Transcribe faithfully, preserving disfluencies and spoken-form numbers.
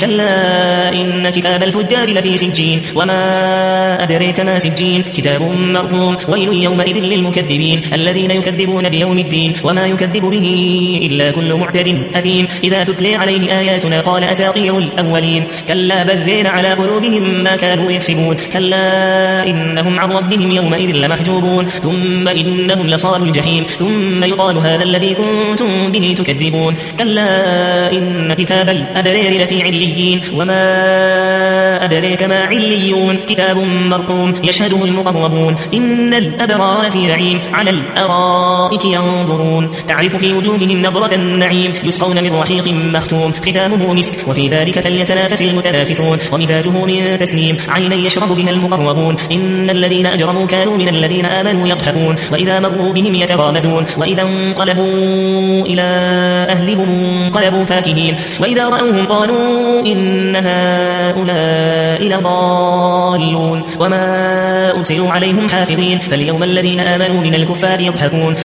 كلا إن كتاب الفجار لفي سجين وما أدريك ما سجين كتاب مرقوم ويل يومئذ للمكذبين الذين يكذبون بيوم الدين وما يكذب به إلا كل معتد أثيم إذا تتلي عليه آياتنا قال أساطير الأولين كلا بل على قلوبهم ما كانوا يكسبون كلا إنهم عن ربهم يومئذ لمحجوبون ثم إنهم لصالوا الجحيم ثم يقال هذا الذي كنتم به تكذبون كلا إن كتاب الأبرار لفي عليين وما أدريك ما عليون كتاب مرقوم يشهده المقربون إن الأبرار لفي نعيم على الأرائك ينظرون تعرف في وجوههم نظرة النعيم يسقون من رحيق مختوم ختامه مسك وفي ذلك فليتنافس المتنافسون ومزاجه من تسنيم عينا يشرب بها المقربون إن الذين أجرموا كانوا من الذين آمنوا يضحكون وإذا مروا بهم يتغامزون وإذا انقلبوا إلى أهلهم انقلبوا فاكهين وإذا رأوهم قالوا إن هؤلاء لضالون وما أرسلوا عليهم حافظين فاليوم الذين آمنوا من الكفار يضحكون